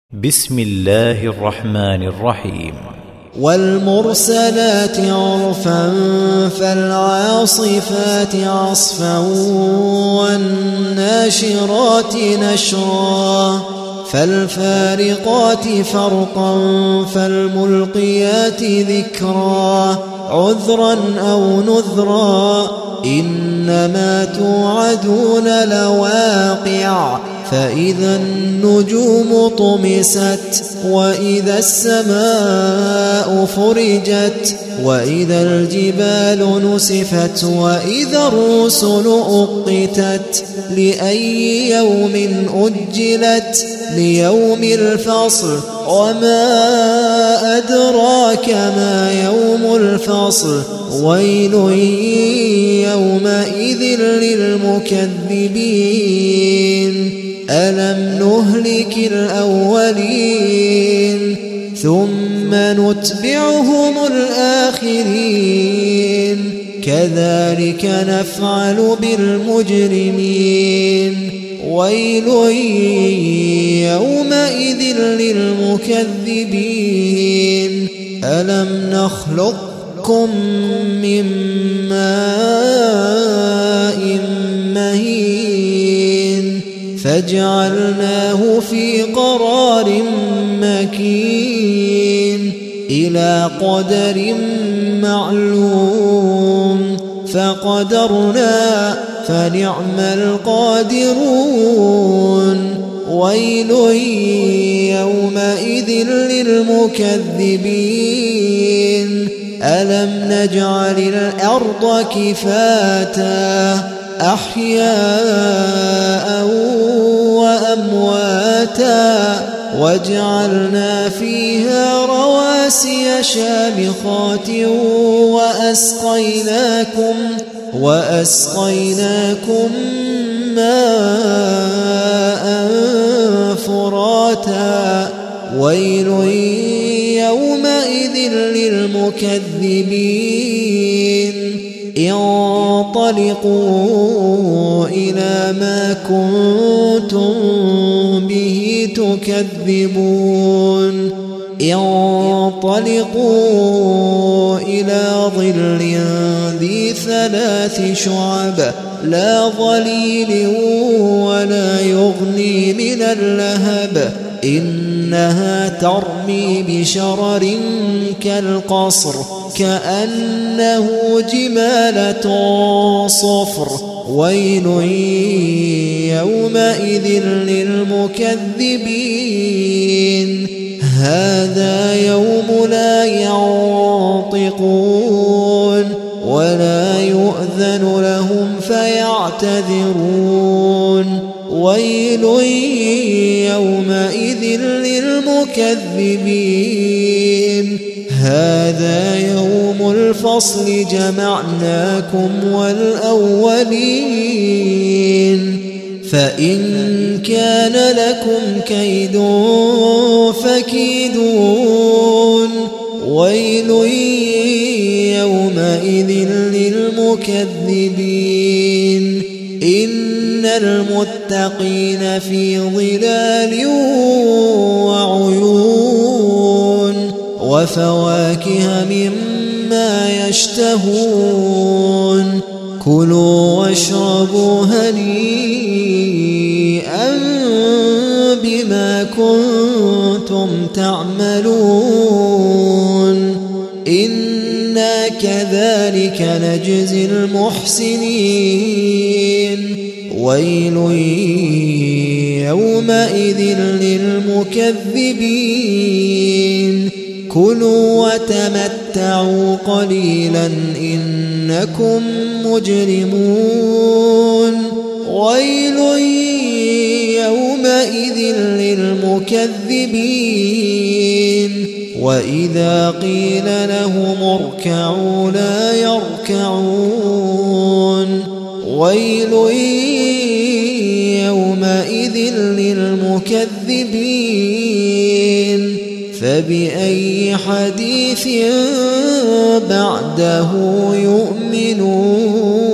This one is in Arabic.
بسم الله الرحمن الرحيم. والمرسلات عرفا فالعاصفات عصفا والناشرات نشرا فالفارقات فرقا فالملقيات ذكرا عذرا أو نذرا إنما توعدون لواقع فإذا النجوم طمست وإذا السماء فرجت وإذا الجبال نسفت وإذا الرسل أقتت لأي يوم أجلت ليوم الفصل وما أدراك ما يوم الفصل ويل يومئذ للمكذبين ألم نهلك الأولين ثم نتبعهم الآخرين كذلك نفعل بالمجرمين ويل يومئذ للمكذبين ألم نخلقكم من ماء مهين فجعلناه في قرار مكين إلى قدر معلوم فقدرنا فنعم القادرون ويل يومئذ للمكذبين ألم نجعل الأرض كفاتا أحياء وأمواتا وجعلنا فيها رواسي شامخات وأسقيناكم ماء فراتا ويل يومئذ للمكذبين انطلقوا إلى ما كنتم به تكذبون انطلقوا إلى ظل ذي 3 شعب لا ظليل ولا يغني من اللهب إنها ترمي بشرر كالقصر كأنه جمالة صفر ويل يومئذ للمكذبين هذا يوم لا ينطقون ولا يؤذن لهم فيعتذرون ويل يومئذ للمكذبين هذا يوم الفصل جمعناكم والأولين فإن كان لكم كيد فكيدون ويل يومئذ للمكذبين إن المتقين في ظلال وعيون وفواكه مما يشتهون كلوا واشربوا هنيئا بما كنتم تعملون إنا كذلك نجزي المحسنين ويل يومئذ للمكذبين كلوا وتمتعوا قليلا إنكم مجرمون ويل يومئذ للمكذبين وإذا قيل لهم اركعوا لا يركعون ويل يومئذ للمكذبين فبأي حديث بعده يؤمنون